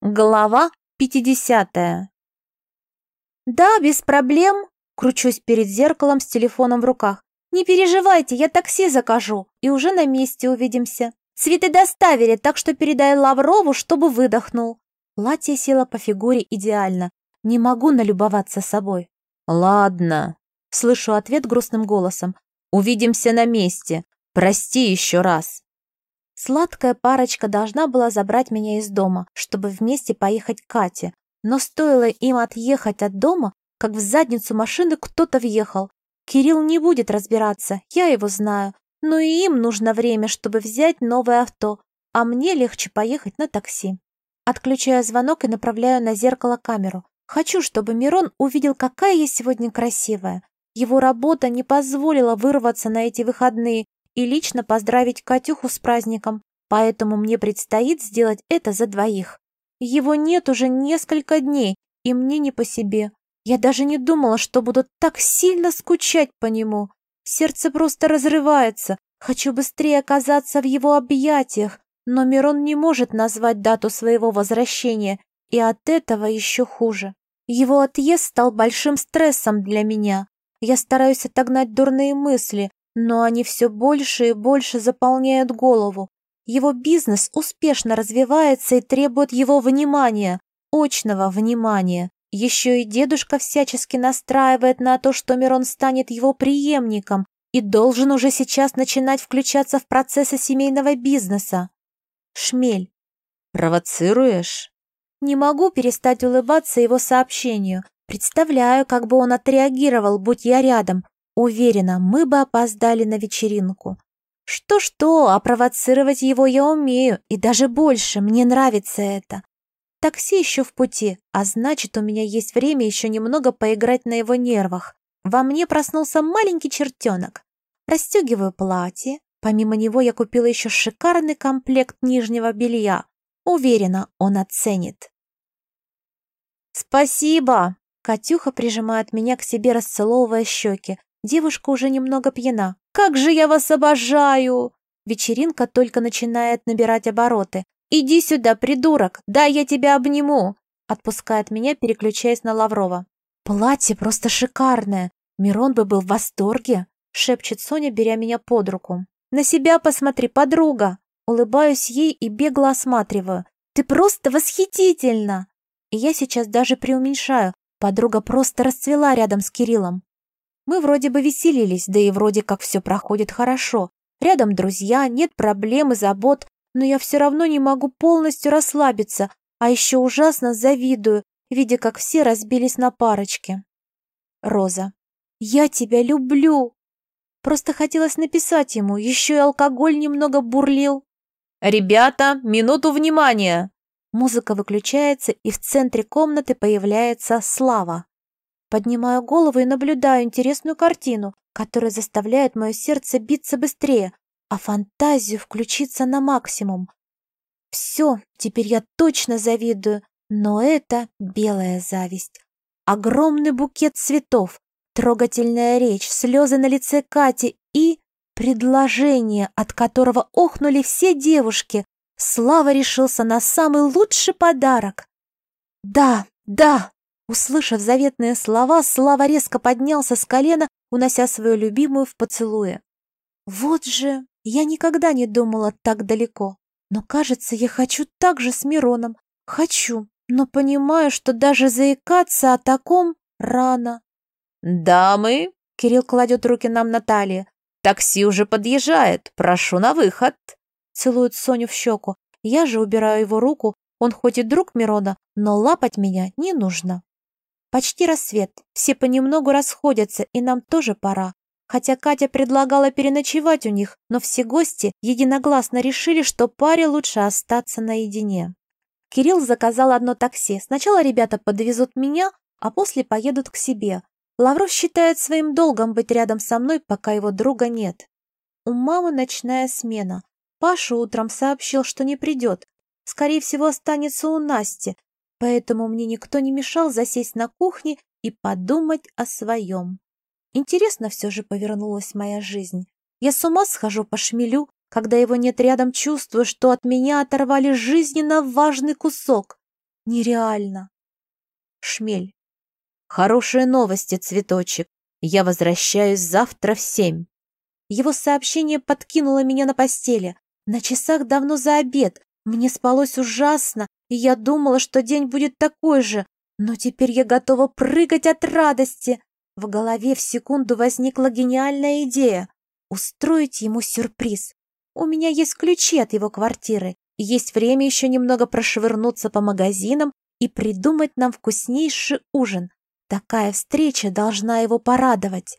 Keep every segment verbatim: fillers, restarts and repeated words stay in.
Глава пятидесятая. «Да, без проблем», — кручусь перед зеркалом с телефоном в руках. «Не переживайте, я такси закажу, и уже на месте увидимся. Цветы доставили, так что передай Лаврову, чтобы выдохнул». Платье село по фигуре идеально. Не могу налюбоваться собой. «Ладно», — слышу ответ грустным голосом. «Увидимся на месте. Прости еще раз». Сладкая парочка должна была забрать меня из дома, чтобы вместе поехать к Кате. Но стоило им отъехать от дома, как в задницу машины кто-то въехал. Кирилл не будет разбираться, я его знаю. Но и им нужно время, чтобы взять новое авто, а мне легче поехать на такси. Отключаю звонок и направляю на зеркало камеру. Хочу, чтобы Мирон увидел, какая я сегодня красивая. Его работа не позволила вырваться на эти выходные и лично поздравить Катюху с праздником, поэтому мне предстоит сделать это за двоих. Его нет уже несколько дней, и мне не по себе. Я даже не думала, что буду так сильно скучать по нему. Сердце просто разрывается, хочу быстрее оказаться в его объятиях, но Мирон не может назвать дату своего возвращения, и от этого еще хуже. Его отъезд стал большим стрессом для меня. Я стараюсь отогнать дурные мысли, но они все больше и больше заполняют голову. Его бизнес успешно развивается и требует его внимания, очного внимания. Еще и дедушка всячески настраивает на то, что Мирон станет его преемником и должен уже сейчас начинать включаться в процессы семейного бизнеса. Шмель. Провоцируешь? Не могу перестать улыбаться его сообщению. Представляю, как бы он отреагировал, будь я рядом. Уверена, мы бы опоздали на вечеринку. Что-что, а провоцировать его я умею, и даже больше, мне нравится это. Такси еще в пути, а значит, у меня есть время еще немного поиграть на его нервах. Во мне проснулся маленький чертенок. Расстегиваю платье. Помимо него я купила еще шикарный комплект нижнего белья. Уверена, он оценит. «Спасибо!» Катюха прижимает меня к себе, расцеловывая щеки. Девушка уже немного пьяна. «Как же я вас обожаю!» Вечеринка только начинает набирать обороты. «Иди сюда, придурок! Да, я тебя обниму!» Отпускает меня, переключаясь на Лаврова. «Платье просто шикарное! Мирон бы был в восторге!» Шепчет Соня, беря меня под руку. «На себя посмотри, подруга!» Улыбаюсь ей и бегло осматриваю. «Ты просто восхитительна!» И я сейчас даже преуменьшаю. Подруга просто расцвела рядом с Кириллом. Мы вроде бы веселились, да и вроде как все проходит хорошо. Рядом друзья, нет проблем и забот, но я все равно не могу полностью расслабиться, а еще ужасно завидую, видя, как все разбились на парочки. Роза. «Я тебя люблю!» Просто хотелось написать ему, еще и алкоголь немного бурлил. «Ребята, минуту внимания!» Музыка выключается, и в центре комнаты появляется Слава. Поднимаю голову и наблюдаю интересную картину, которая заставляет мое сердце биться быстрее, а фантазию включиться на максимум. Все, теперь я точно завидую, но это белая зависть. Огромный букет цветов, трогательная речь, слезы на лице Кати и предложение, от которого охнули все девушки. Слава решился на самый лучший подарок. «Да, да!» Услышав заветные слова, Слава резко поднялся с колена, унося свою любимую в поцелуе. Вот же, я никогда не думала так далеко. Но, кажется, я хочу так же с Мироном. Хочу, но понимаю, что даже заикаться о таком рано. «Дамы!» — Кирилл кладет руки нам на талии. «Такси уже подъезжает. Прошу на выход!» Целует Соню в щеку. Я же убираю его руку. Он хоть и друг Мирона, но лапать меня не нужно. Почти рассвет, все понемногу расходятся, и нам тоже пора. Хотя Катя предлагала переночевать у них, но все гости единогласно решили, что паре лучше остаться наедине. Кирилл заказал одно такси. Сначала ребята подвезут меня, а после поедут к себе. Лавров считает своим долгом быть рядом со мной, пока его друга нет. У мамы ночная смена. Паша утром сообщил, что не придет. Скорее всего, останется у Насти. Поэтому мне никто не мешал засесть на кухне и подумать о своем. Интересно все же повернулась моя жизнь. Я с ума схожу по шмелю, когда его нет рядом, чувствую, что от меня оторвали жизненно важный кусок. Нереально. Шмель. Хорошие новости, цветочек. Я возвращаюсь завтра в семь. Его сообщение подкинуло меня на постели. На часах давно за обед. Мне спалось ужасно, и я думала, что день будет такой же. Но теперь я готова прыгать от радости. В голове в секунду возникла гениальная идея — устроить ему сюрприз. У меня есть ключи от его квартиры, и есть время еще немного прошвырнуться по магазинам и придумать нам вкуснейший ужин. Такая встреча должна его порадовать.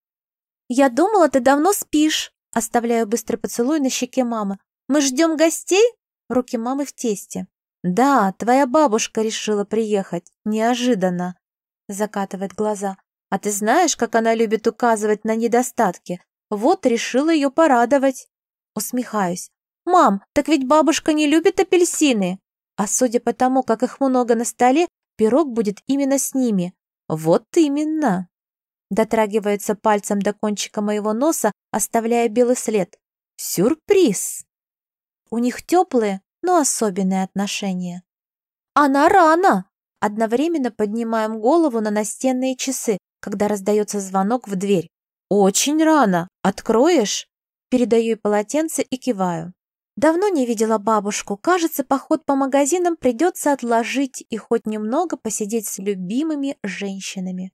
«Я думала, ты давно спишь», — оставляю быстрый поцелуй на щеке мамы. «Мы ждем гостей?» Руки мамы в тесте. «Да, твоя бабушка решила приехать. Неожиданно», — закатывает глаза. «А ты знаешь, как она любит указывать на недостатки? Вот решила ее порадовать». Усмехаюсь. «Мам, так ведь бабушка не любит апельсины. А судя по тому, как их много на столе, пирог будет именно с ними». «Вот именно». Дотрагивается пальцем до кончика моего носа, оставляя белый след. «Сюрприз!» У них теплые, но особенные отношения. «Она рано!» Одновременно поднимаем голову на настенные часы, когда раздается звонок в дверь. «Очень рано! Откроешь?» Передаю ей полотенце и киваю. Давно не видела бабушку. Кажется, поход по магазинам придется отложить и хоть немного посидеть с любимыми женщинами.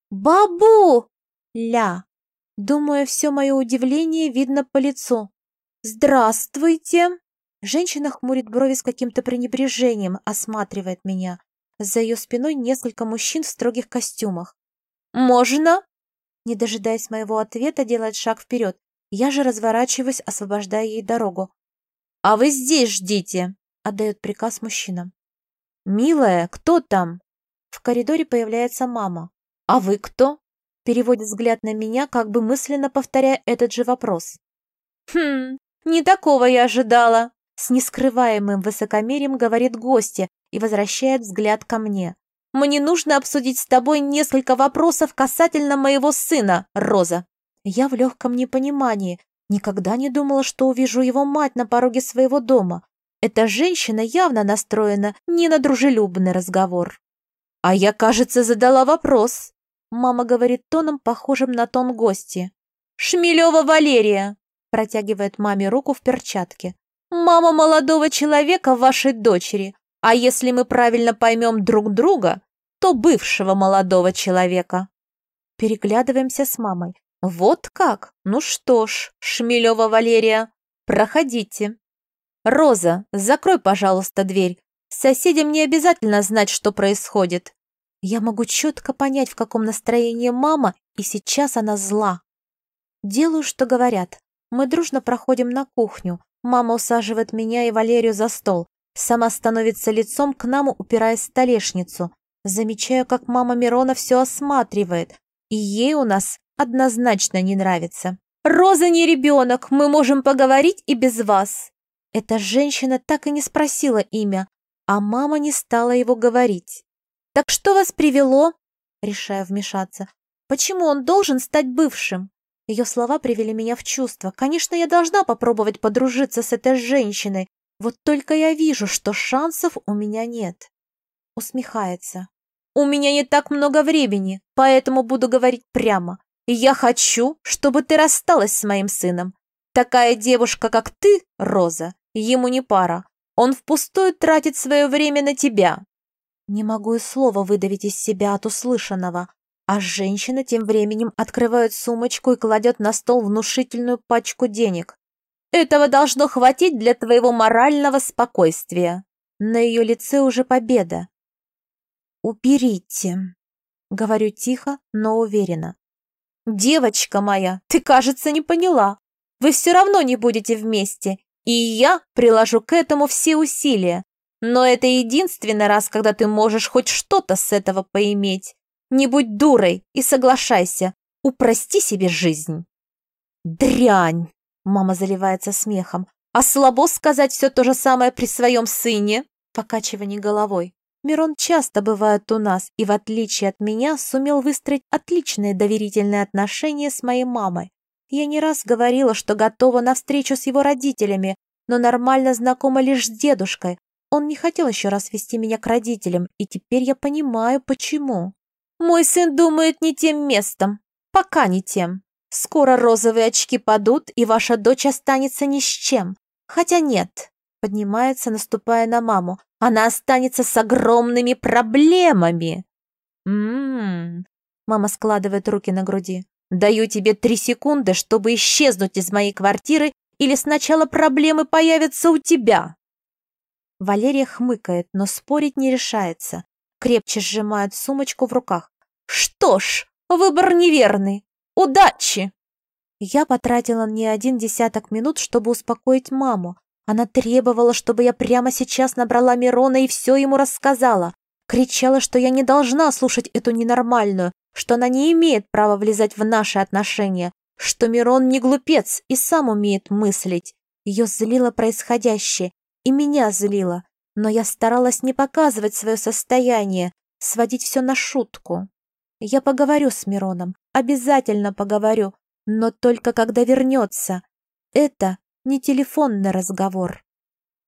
«Бабу!» «Ля!» Думаю, все мое удивление видно по лицу. «Здравствуйте!» Женщина хмурит брови с каким-то пренебрежением, осматривает меня. За ее спиной несколько мужчин в строгих костюмах. «Можно?» Не дожидаясь моего ответа, делает шаг вперед. Я же разворачиваюсь, освобождая ей дорогу. «А вы здесь ждите!» — отдает приказ мужчинам. «Милая, кто там?» В коридоре появляется мама. «А вы кто?» Переводит взгляд на меня, как бы мысленно повторяя этот же вопрос. «Хм, не такого я ожидала!» С нескрываемым высокомерием говорит гостья и возвращает взгляд ко мне. «Мне нужно обсудить с тобой несколько вопросов касательно моего сына, Роза». Я в легком непонимании. Никогда не думала, что увижу его мать на пороге своего дома. Эта женщина явно настроена не на дружелюбный разговор. «А я, кажется, задала вопрос», — мама говорит тоном, похожим на тон гости. «Шмелева Валерия», — протягивает маме руку в перчатке. «Мама молодого человека вашей дочери, а если мы правильно поймем друг друга, то бывшего молодого человека». Переглядываемся с мамой. «Вот как? Ну что ж, Шмелева Валерия, проходите». «Роза, закрой, пожалуйста, дверь. Соседям не обязательно знать, что происходит». Я могу четко понять, в каком настроении мама, и сейчас она зла. Делаю, что говорят. Мы дружно проходим на кухню. Мама усаживает меня и Валерию за стол. Сама становится лицом к нам, упираясь в столешницу. Замечаю, как мама Мирона все осматривает. И ей у нас однозначно не нравится. «Роза не ребенок, мы можем поговорить и без вас». Эта женщина так и не спросила имя, а мама не стала его говорить. «Так что вас привело?» Решаю вмешаться. «Почему он должен стать бывшим?» Ее слова привели меня в чувство. Конечно, я должна попробовать подружиться с этой женщиной. Вот только я вижу, что шансов у меня нет. Усмехается. «У меня не так много времени, поэтому буду говорить прямо. Я хочу, чтобы ты рассталась с моим сыном. Такая девушка, как ты, Роза, ему не пара. Он впустую тратит свое время на тебя». Не могу и слова выдавить из себя от услышанного. А женщина тем временем открывает сумочку и кладет на стол внушительную пачку денег. «Этого должно хватить для твоего морального спокойствия». На ее лице уже победа. «Уберите», — говорю тихо, но уверенно. «Девочка моя, ты, кажется, не поняла. Вы все равно не будете вместе, и я приложу к этому все усилия. Но это единственный раз, когда ты можешь хоть что-то с этого поиметь. Не будь дурой и соглашайся. Упрости себе жизнь». «Дрянь!» — мама заливается смехом. «А слабо сказать все то же самое при своем сыне?» Покачивание головой. Мирон часто бывает у нас и, в отличие от меня, сумел выстроить отличные доверительные отношения с моей мамой. Я не раз говорила, что готова на встречу с его родителями, но нормально знакома лишь с дедушкой, Он не хотел еще раз вести меня к родителям, и теперь я понимаю, почему. Мой сын думает не тем местом. Пока не тем. Скоро розовые очки падут, и ваша дочь останется ни с чем. Хотя нет. Поднимается, наступая на маму. Она останется с огромными проблемами. М-м-м. Мама складывает руки на груди. Даю тебе три секунды, чтобы исчезнуть из моей квартиры, или сначала проблемы появятся у тебя. Валерия хмыкает, но спорить не решается. Крепче сжимает сумочку в руках. Что ж, выбор неверный. Удачи! Я потратила не один десяток минут, чтобы успокоить маму. Она требовала, чтобы я прямо сейчас набрала Мирона и все ему рассказала. Кричала, что я не должна слушать эту ненормальную, что она не имеет права влезать в наши отношения, что Мирон не глупец и сам умеет мыслить. Ее злило происходящее, и меня злило, но я старалась не показывать свое состояние, сводить все на шутку. Я поговорю с Мироном, обязательно поговорю, но только когда вернется. Это не телефонный разговор.